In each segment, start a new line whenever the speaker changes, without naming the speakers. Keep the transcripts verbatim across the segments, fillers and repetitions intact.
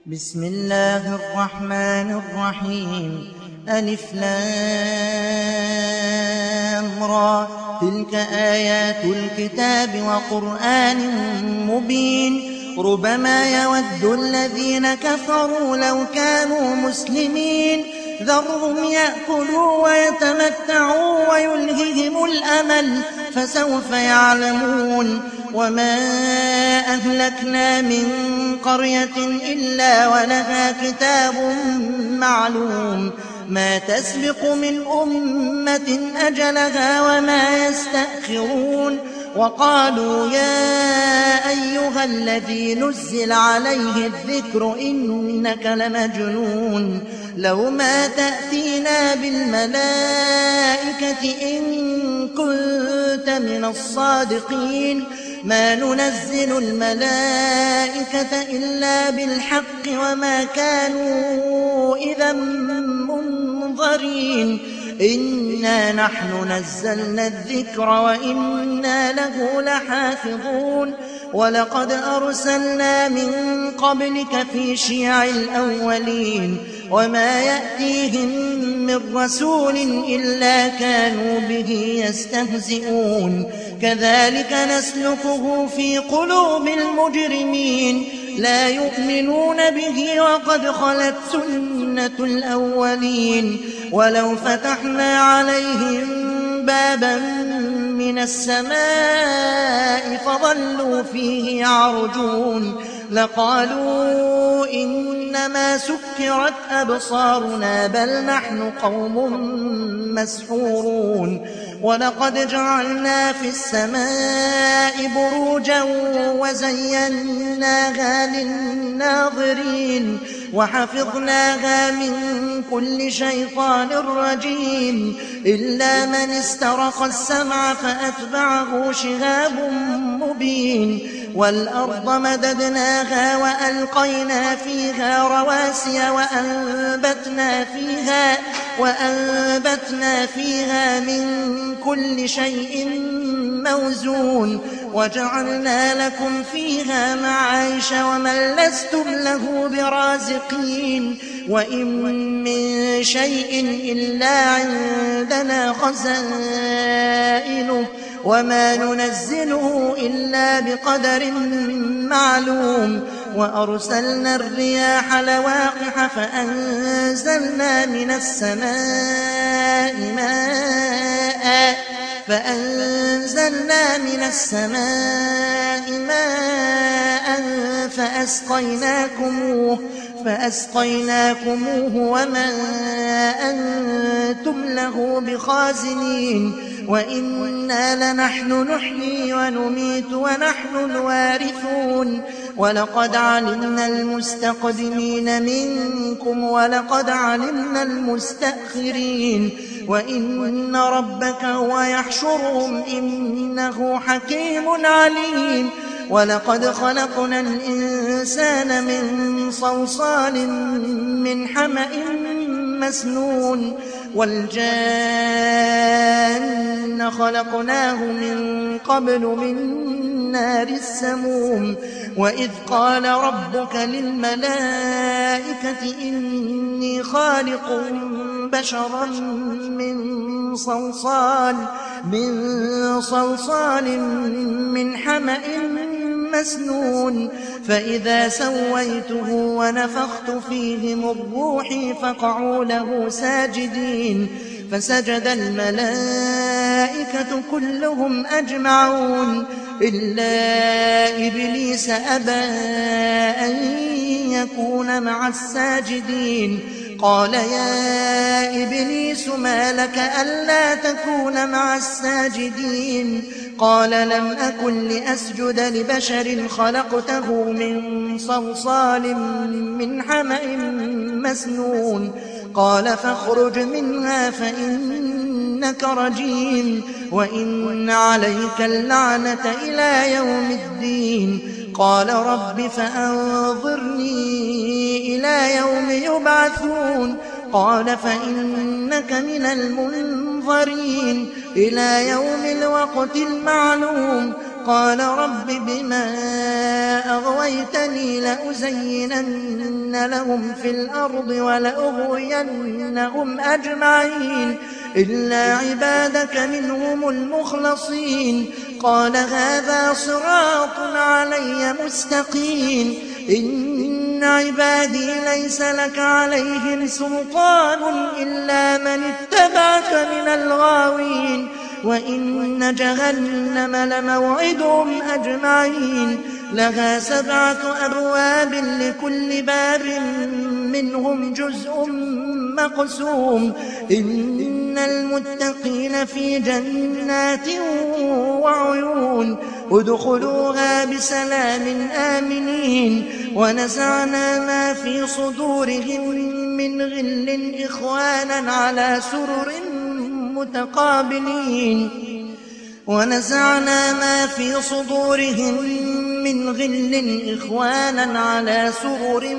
بسم الله الرحمن الرحيم. ألف لام را، تلك آيات الكتاب وقرآن مبين. ربما يود الذين كفروا لو كانوا مسلمين، ذرهم يأكلوا ويتمتعوا ويلههم الأمل، فسوف يعلمون. وما أهلكنا من قرية إلا ولها كتاب معلوم، ما تسبق من أمة أجلها وما يستأخرون. وقالوا يا أيها الذي نزل عليه الذكر إنك لمجنون، لو ما تأتينا بالملائكة إن كنت من الصادقين، ما ننزل الملائكة إلا بالحق وما كانوا إذا منظرين. إنا نحن نزلنا الذكر وإنا له لحافظون. ولقد أرسلنا من قبلك في شيع الأولين، وما يأتيهم من رسول إلا كانوا به يستهزئون. كذلك نسلكه في قلوب المجرمين، لا يؤمنون به وقد خلت سنة الأولين. ولو فتحنا عليهم بابا من السماء فظلوا فيه يعرجون لقالوا إنما سكرت أبصارنا بل نحن قوم مسحورون. ولقد جعلنا في السماء بروجا وزيناها للناظرين وحفظناها من كل شيطان رجيم، إلا من استرق السمع فأتبعه شهاب مبين. والأرض مددناها وألقينا فيها رواسي وأنبتنا فيها, وأنبتنا فيها من كل شيء موزون، وجعلنا لكم فيها معايش ومن لستم له برازقين. وإن من شيء إلا عندنا خزائنه وما ننزله إلا بقدر معلوم. وأرسلنا الرياح لواقح فأنزلنا من السماء ماء فأنزلنا من السماء ماء فأسقيناكموه فأسقيناكموه وما أنتم له بخازنين. وإنا لنحن نحيي ونميت ونحن الوارثون. ولقد علمنا المستقدمين منكم ولقد علمنا المستأخرين، وإن ربك هو يحشرهم إنه حكيم عليم. ولقد خلقنا الإنسان من صلصال من حمأ مسنون، والجان خلقناه من قبل من نار السموم. وإذ قال ربك للملائكة إني خالق بشرا من صلصال من صلصال من حمأ مسنون، فإذا سويته ونفخت فيه من روحي فقعوا له ساجدين. فسجد الملائكة كلهم أجمعون إلا إبليس أبى أن يكون مع الساجدين. قال يا إبليس ما لك ألا تكون مع الساجدين؟ قال لم أكن لأسجد لبشر خلقته من صلصال من حمأ مسنون. قال فاخرج منها فإنك رجيم وإن عليك اللعنة إلى يوم الدين. قال رب فأنظرني إلى يوم يبعثون. قال فإنك من المنظرين إلى يوم الوقت المعلوم. قال رب بما أغويتني لأزينن لهم في الأرض ولأغوينهم أجمعين إلا عبادك منهم المخلصين قال هذا صراط علي مستقيم إن عبادي ليس لك عليهم سلطان إلا من اتبعك من الغاوين وإن جهنم لموعدهم أجمعين لها سبعة أبواب لكل باب منهم جزء مقسوم إن المتقين في جنات وعيون ادخلوها بسلام آمنين ونزعنا ما في صدورهم من غل إخوانا على سرر متقابلين ونزعنا ما في صدورهم من غل إخوانا على سرر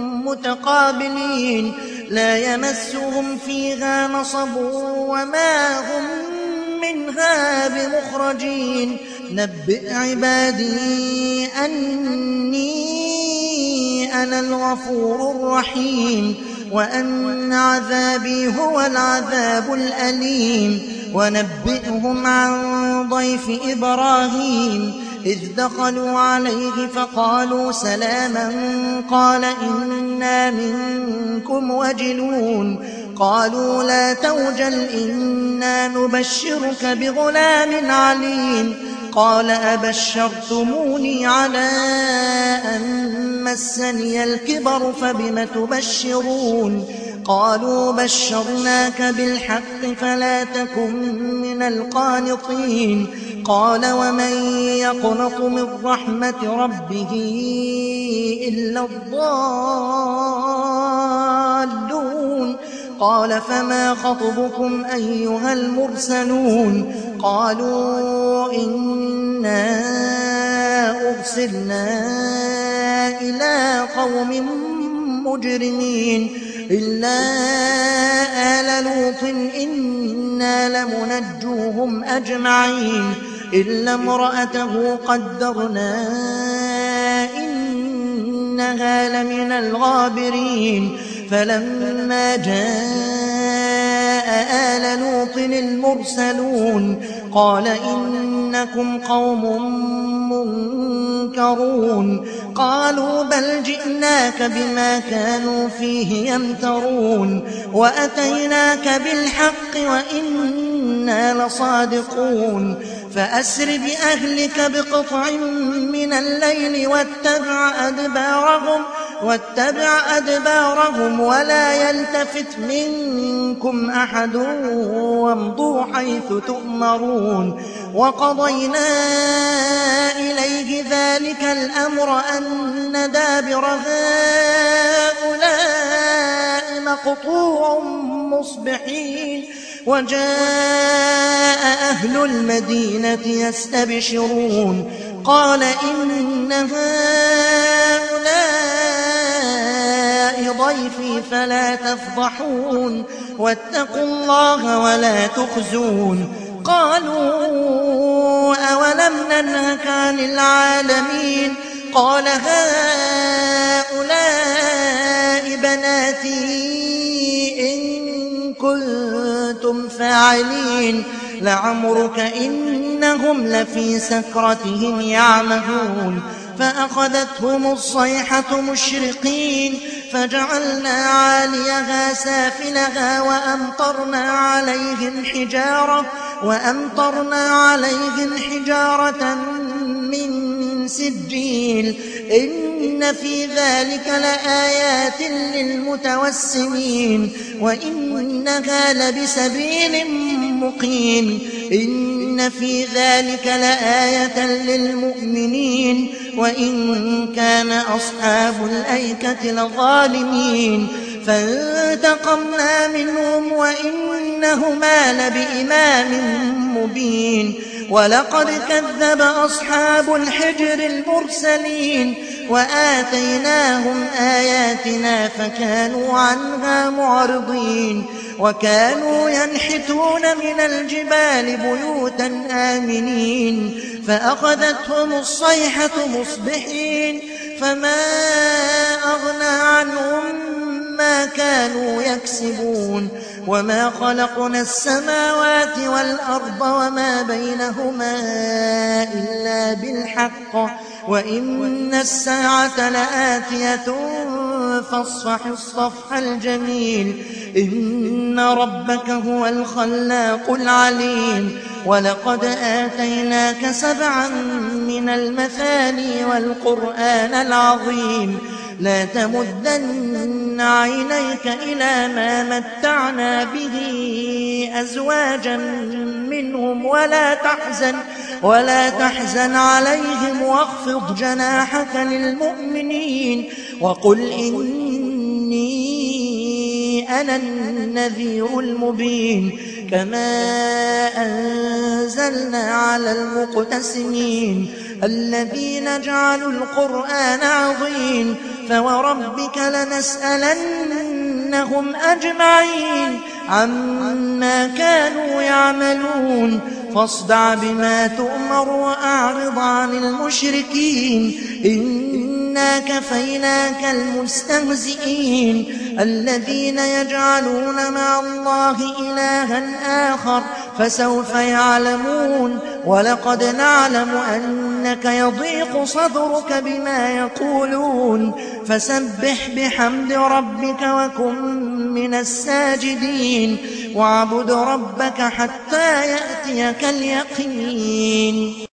متقابلين لا يمسهم فيها نصب وما هم منها بمخرجين نبئ عبادي أني أنا الغفور الرحيم وأن عذابي هو العذاب الأليم ونبئهم عن ضيف إبراهيم إذ دخلوا عليه فقالوا سلاما قال إنا منكم وجلون قالوا لا توجل إنا نبشرك بغلام عليم قال أبشرتموني على أن مسني الكبر فبم تبشرون قالوا بشرناك بالحق فلا تكن من القانطين قال ومن يقنط من رحمة ربه إلا الضالون قال فما خطبكم أيها المرسلون قالوا إنا أرسلنا إلى قوم مجرمين إلا آل لوط إنا لمنجوهم أجمعين إلا امرأته قدرنا إنها لمن الغابرين فلما جاء آل لوط المرسلون قال إنكم قوم منكرون قالوا بل جئناك بما كانوا فيه يمترون وأتيناك بالحق وإنا لصادقون فأسر بأهلك بقطع من الليل واتبع أدبارهم واتبع أدبارهم ولا يلتفت منكم أحد وامضوا حيث تؤمرون وقضينا إليه ذلك الأمر أن دابر هؤلاء مقطوع مصبحين وجاء أهل المدينة يستبشرون قال إن هؤلاء ضيفي فلا تفضحون واتقوا الله ولا تخزون قالوا أولم ننهك عن العالمين قال هؤلاء بناتي إن كنتم فاعلين لعمرك إنهم لفي سكرتهم يعمهون فأخذتهم الصيحة مشرقين فجعلنا عاليها سافلها وأمطرنا عليهم حجارة وأمطرنا عليهم حجارة من سجيل إن في ذلك لآيات للمتوسمين وإنها لبسبيل مقيم إن في ذلك لآية للمؤمنين وإن كان أصحاب الأيكة لظالمين فانتقمنا منهم وإنهما لبإمام مبين ولقد كذب أصحاب الحجر المرسلين وآتيناهم آياتنا فكانوا عنها معرضين وكانوا ينحتون من الجبال بيوتا آمنين فأخذتهم الصيحة مصبحين فما أغنى عنهم ما كانوا يكسبون وما خلقنا السماوات والأرض وما بينهما إلا بالحق وإن الساعة لآتية فاصفح الصفح الجميل إن ربك هو الخلاق العليم ولقد آتيناك سبعا من المثاني والقرآن العظيم لا تمدن عينيك إلى ما متعنا به أزواجا منهم ولا تحزن ولا تحزن عليهم واخفض جناحك للمؤمنين وقل إني أنا النذير المبين كما أنزلنا على المقتسمين الذين جعلوا القرآن عظيم فوربك لنسألنهم أجمعين عما كانوا يعملون فاصدع بما تؤمر وأعرض عن المشركين إنا كفيناك المستهزئين الذين يجعلون مع الله إلها آخر فسوف يعلمون ولقد نعلم أنك يضيق صدرك بما يقولون فسبح بحمد ربك وكن من الساجدين واعبد ربك حتى يأتيك اليقين.